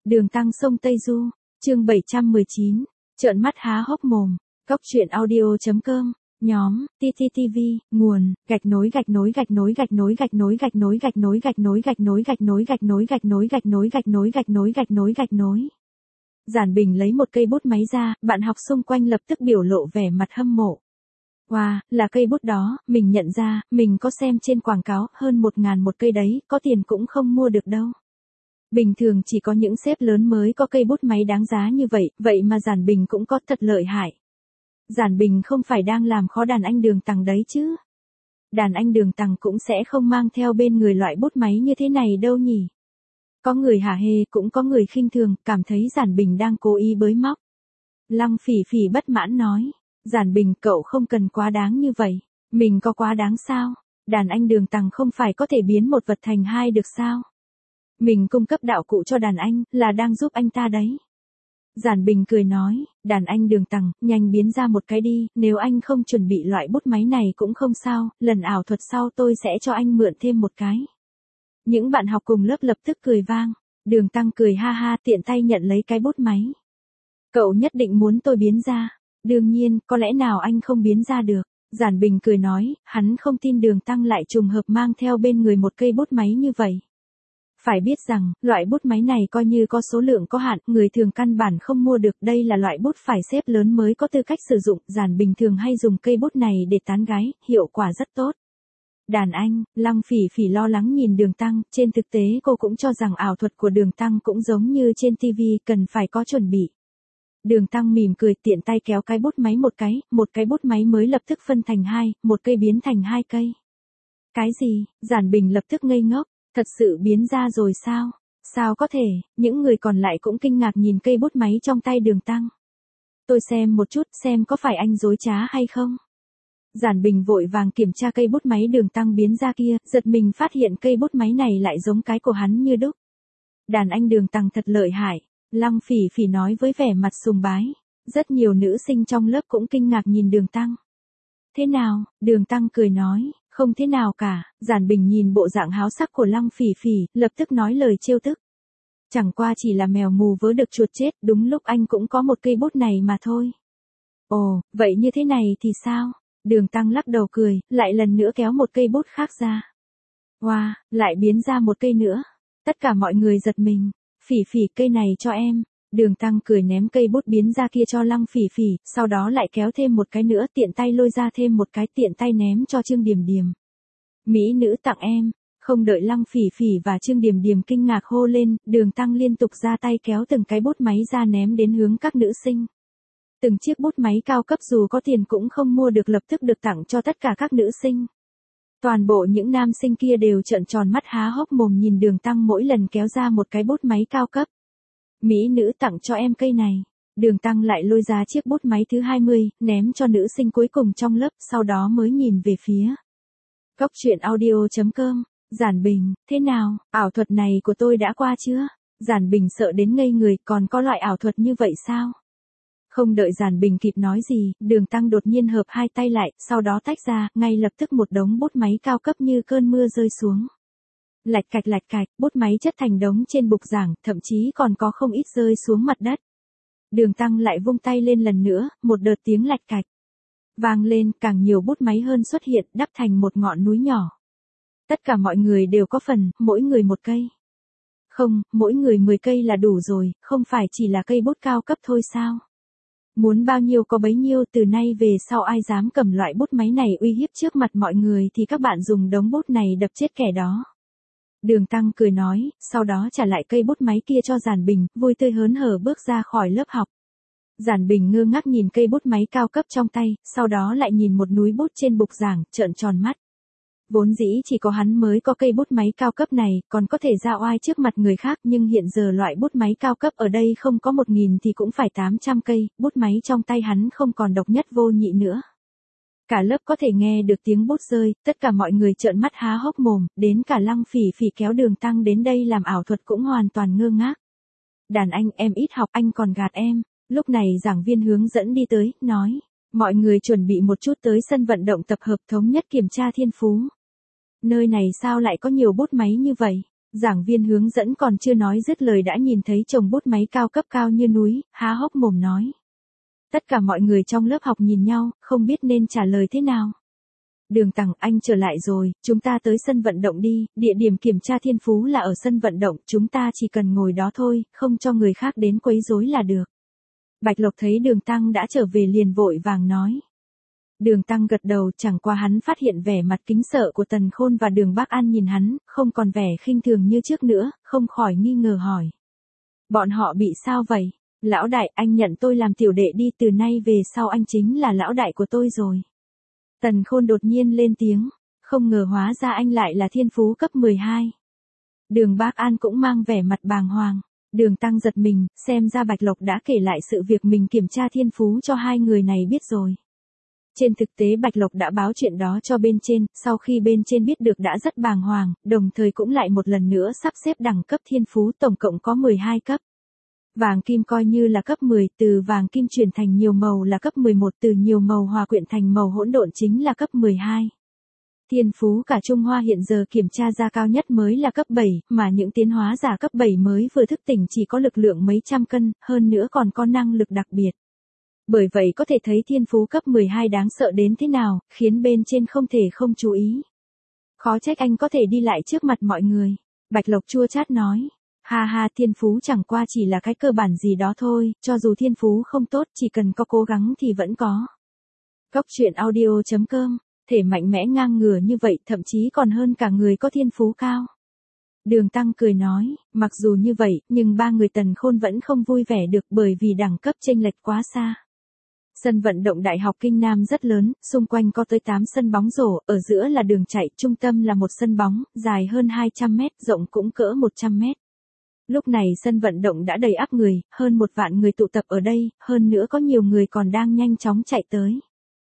Đường Tăng sông Tây Du, chương 719, trợn mắt há hốc mồm, Cóc truyện audio.com, nhóm, TTTV, nguồn, gạch nối. Giản Bình lấy một cây bút máy ra, bạn học xung quanh lập tức biểu lộ vẻ mặt hâm mộ. Wow, là cây bút đó, mình nhận ra, mình có xem trên quảng cáo, hơn 1.000 một cây đấy, có tiền cũng không mua được đâu. Bình thường chỉ có những sếp lớn mới có cây bút máy đáng giá như vậy, vậy mà Giản Bình cũng có, thật lợi hại. Giản Bình không phải đang làm khó đàn anh Đường Tằng đấy chứ. Đàn anh Đường Tằng cũng sẽ không mang theo bên người loại bút máy như thế này đâu nhỉ. Có người hả hê, cũng có người khinh thường, cảm thấy Giản Bình đang cố ý bới móc. Lăng Phỉ Phỉ bất mãn nói, Giản Bình cậu không cần quá đáng như vậy, mình có quá đáng sao? Đàn anh Đường Tằng không phải có thể biến một vật thành hai được sao? Mình cung cấp đạo cụ cho đàn anh, là đang giúp anh ta đấy. Giản Bình cười nói, đàn anh Đường Tằng, nhanh biến ra một cái đi, nếu anh không chuẩn bị loại bút máy này cũng không sao, lần ảo thuật sau tôi sẽ cho anh mượn thêm một cái. Những bạn học cùng lớp lập tức cười vang, Đường Tăng cười ha ha tiện tay nhận lấy cái bút máy. Cậu nhất định muốn tôi biến ra, đương nhiên, có lẽ nào anh không biến ra được. Giản Bình cười nói, hắn không tin Đường Tăng lại trùng hợp mang theo bên người một cây bút máy như vậy. Phải biết rằng, loại bút máy này coi như có số lượng có hạn, người thường căn bản không mua được, đây là loại bút phải xếp lớn mới có tư cách sử dụng, Giản Bình thường hay dùng cây bút này để tán gái, hiệu quả rất tốt. Đàn anh, Lăng Phỉ Phỉ lo lắng nhìn Đường Tăng, trên thực tế cô cũng cho rằng ảo thuật của Đường Tăng cũng giống như trên TV, cần phải có chuẩn bị. Đường Tăng mỉm cười tiện tay kéo cái bút máy một cái bút máy mới lập tức phân thành hai, một cây biến thành hai cây. Cái gì? Giản Bình lập tức ngây ngốc. Thật sự biến ra rồi sao? Sao có thể? Những người còn lại cũng kinh ngạc nhìn cây bút máy trong tay Đường Tăng. Tôi xem một chút xem có phải anh dối trá hay không? Giản Bình vội vàng kiểm tra cây bút máy Đường Tăng biến ra kia, giật mình phát hiện cây bút máy này lại giống cái của hắn như đúc. Đàn anh Đường Tăng thật lợi hại, Lăng Phỉ Phỉ nói với vẻ mặt sùng bái. Rất nhiều nữ sinh trong lớp cũng kinh ngạc nhìn Đường Tăng. Thế nào? Đường Tăng cười nói. Không thế nào cả, Giản Bình nhìn bộ dạng háo sắc của Lăng Phỉ Phỉ, lập tức nói lời trêu tức. Chẳng qua chỉ là mèo mù vớ được chuột chết, đúng lúc anh cũng có một cây bút này mà thôi. Ồ, vậy như thế này thì sao? Đường Tăng lắc đầu cười, lại lần nữa kéo một cây bút khác ra. Wow, lại biến ra một cây nữa. Tất cả mọi người giật mình. Phỉ Phỉ, cây này cho em. Đường Tăng cười ném cây bút biến ra kia cho Lăng Phỉ Phỉ, sau đó lại kéo thêm một cái nữa, tiện tay lôi ra thêm một cái, tiện tay ném cho Trương Điềm Điềm. Mỹ nữ tặng em. Không đợi Lăng Phỉ Phỉ và Trương Điềm Điềm kinh ngạc hô lên, Đường Tăng liên tục ra tay kéo từng cái bút máy ra ném đến hướng các nữ sinh. Từng chiếc bút máy cao cấp dù có tiền cũng không mua được lập tức được tặng cho tất cả các nữ sinh. Toàn bộ những nam sinh kia đều trợn tròn mắt há hốc mồm nhìn Đường Tăng mỗi lần kéo ra một cái bút máy cao cấp. Mỹ nữ tặng cho em cây này. Đường Tăng lại lôi ra chiếc bút máy thứ 20, ném cho nữ sinh cuối cùng trong lớp, sau đó mới nhìn về phía Cóc truyện audio.com. Giản Bình, thế nào, ảo thuật này của tôi đã qua chưa? Giản Bình sợ đến ngây người, còn có loại ảo thuật như vậy sao? Không đợi Giản Bình kịp nói gì, Đường Tăng đột nhiên hợp hai tay lại, sau đó tách ra, ngay lập tức một đống bút máy cao cấp như cơn mưa rơi xuống. Lạch cạch, bút máy chất thành đống trên bục giảng, thậm chí còn có không ít rơi xuống mặt đất. Đường Tăng lại vung tay lên lần nữa, một đợt tiếng lạch cạch vang lên, càng nhiều bút máy hơn xuất hiện, đắp thành một ngọn núi nhỏ. Tất cả mọi người đều có phần, mỗi người một cây. Không, mỗi người 10 cây là đủ rồi, không phải chỉ là cây bút cao cấp thôi sao? Muốn bao nhiêu có bấy nhiêu, từ nay về sau ai dám cầm loại bút máy này uy hiếp trước mặt mọi người thì các bạn dùng đống bút này đập chết kẻ đó. Đường Tăng cười nói, sau đó trả lại cây bút máy kia cho Giản Bình, vui tươi hớn hở bước ra khỏi lớp học. Giản Bình ngơ ngác nhìn cây bút máy cao cấp trong tay, sau đó lại nhìn một núi bút trên bục giảng, trợn tròn mắt. Vốn dĩ chỉ có hắn mới có cây bút máy cao cấp này, còn có thể ra oai trước mặt người khác, nhưng hiện giờ loại bút máy cao cấp ở đây không có 1.000 thì cũng phải 800 cây, bút máy trong tay hắn không còn độc nhất vô nhị nữa. Cả lớp có thể nghe được tiếng bút rơi, tất cả mọi người trợn mắt há hốc mồm, đến cả Lăng Phỉ Phỉ kéo Đường Tăng đến đây làm ảo thuật cũng hoàn toàn ngơ ngác. Đàn anh, em ít học, anh còn gạt em. Lúc này giảng viên hướng dẫn đi tới, nói, mọi người chuẩn bị một chút tới sân vận động tập hợp thống nhất kiểm tra thiên phú. Nơi này sao lại có nhiều bút máy như vậy? Giảng viên hướng dẫn còn chưa nói dứt lời đã nhìn thấy chồng bút máy cao cấp cao như núi, há hốc mồm nói. Tất cả mọi người trong lớp học nhìn nhau, không biết nên trả lời thế nào. Đường Tằng, anh trở lại rồi, chúng ta tới sân vận động đi, địa điểm kiểm tra thiên phú là ở sân vận động, chúng ta chỉ cần ngồi đó thôi, không cho người khác đến quấy rối là được. Bạch Lộc thấy Đường Tăng đã trở về liền vội vàng nói. Đường Tăng gật đầu, chẳng qua hắn phát hiện vẻ mặt kính sợ của Tần Khôn và Đường Bác An nhìn hắn, không còn vẻ khinh thường như trước nữa, không khỏi nghi ngờ hỏi. Bọn họ bị sao vậy? Lão đại, anh nhận tôi làm tiểu đệ đi, từ nay về sau anh chính là lão đại của tôi rồi. Tần Khôn đột nhiên lên tiếng, không ngờ hóa ra anh lại là thiên phú cấp 12. Đường Bác An cũng mang vẻ mặt bàng hoàng. Đường Tăng giật mình, xem ra Bạch Lộc đã kể lại sự việc mình kiểm tra thiên phú cho hai người này biết rồi. Trên thực tế Bạch Lộc đã báo chuyện đó cho bên trên, sau khi bên trên biết được đã rất bàng hoàng, đồng thời cũng lại một lần nữa sắp xếp đẳng cấp thiên phú, tổng cộng có 12 cấp. Vàng kim coi như là cấp 10, từ vàng kim chuyển thành nhiều màu là cấp 11, từ nhiều màu hòa quyện thành màu hỗn độn chính là cấp 12. Thiên phú cả Trung Hoa hiện giờ kiểm tra ra cao nhất mới là cấp 7, mà những tiến hóa giả cấp 7 mới vừa thức tỉnh chỉ có lực lượng mấy trăm cân, hơn nữa còn có năng lực đặc biệt. Bởi vậy có thể thấy thiên phú cấp 12 đáng sợ đến thế nào, khiến bên trên không thể không chú ý. Khó trách anh có thể đi lại trước mặt mọi người. Bạch Lộc chua chát nói. Ha ha, thiên phú chẳng qua chỉ là cái cơ bản gì đó thôi, cho dù thiên phú không tốt chỉ cần có cố gắng thì vẫn có. Cốc truyện audio.com, thể mạnh mẽ ngang ngửa như vậy thậm chí còn hơn cả người có thiên phú cao. Đường Tăng cười nói, mặc dù như vậy, nhưng ba người Tần Khôn vẫn không vui vẻ được bởi vì đẳng cấp chênh lệch quá xa. Sân vận động Đại học Kinh Nam rất lớn, xung quanh có tới 8 sân bóng rổ, ở giữa là đường chạy, trung tâm là một sân bóng, dài hơn 200 mét, rộng cũng cỡ 100 mét. Lúc này sân vận động đã đầy ắp người, hơn 1 vạn người tụ tập ở đây, hơn nữa có nhiều người còn đang nhanh chóng chạy tới.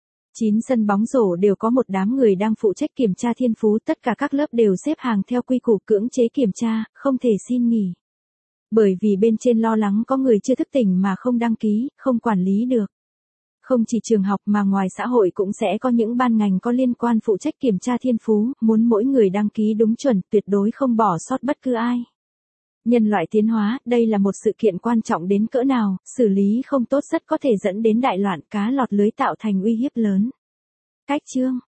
9 sân bóng rổ đều có một đám người đang phụ trách kiểm tra thiên phú, tất cả các lớp đều xếp hàng theo quy củ cưỡng chế kiểm tra, không thể xin nghỉ. Bởi vì bên trên lo lắng có người chưa thức tỉnh mà không đăng ký, không quản lý được. Không chỉ trường học mà ngoài xã hội cũng sẽ có những ban ngành có liên quan phụ trách kiểm tra thiên phú, muốn mỗi người đăng ký đúng chuẩn, tuyệt đối không bỏ sót bất cứ ai. Nhân loại tiến hóa, đây là một sự kiện quan trọng đến cỡ nào, xử lý không tốt rất có thể dẫn đến đại loạn, cá lọt lưới tạo thành uy hiếp lớn. Cách chương